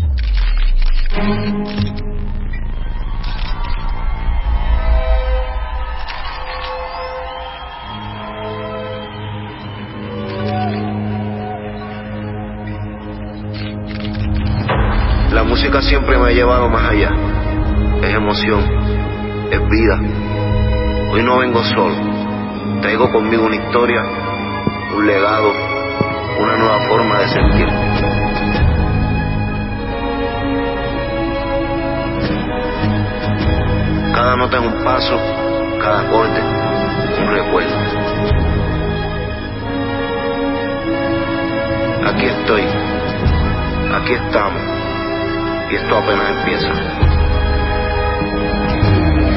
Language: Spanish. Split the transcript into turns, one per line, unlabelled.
La música siempre me ha llevado más allá. Es emoción, es vida. Hoy no vengo solo. Traigo conmigo una historia, un legado, una nueva forma de sentir. Cada nota es un paso, cada acorde, un recuerdo. Aquí estoy, aquí estamos, y esto apenas empieza.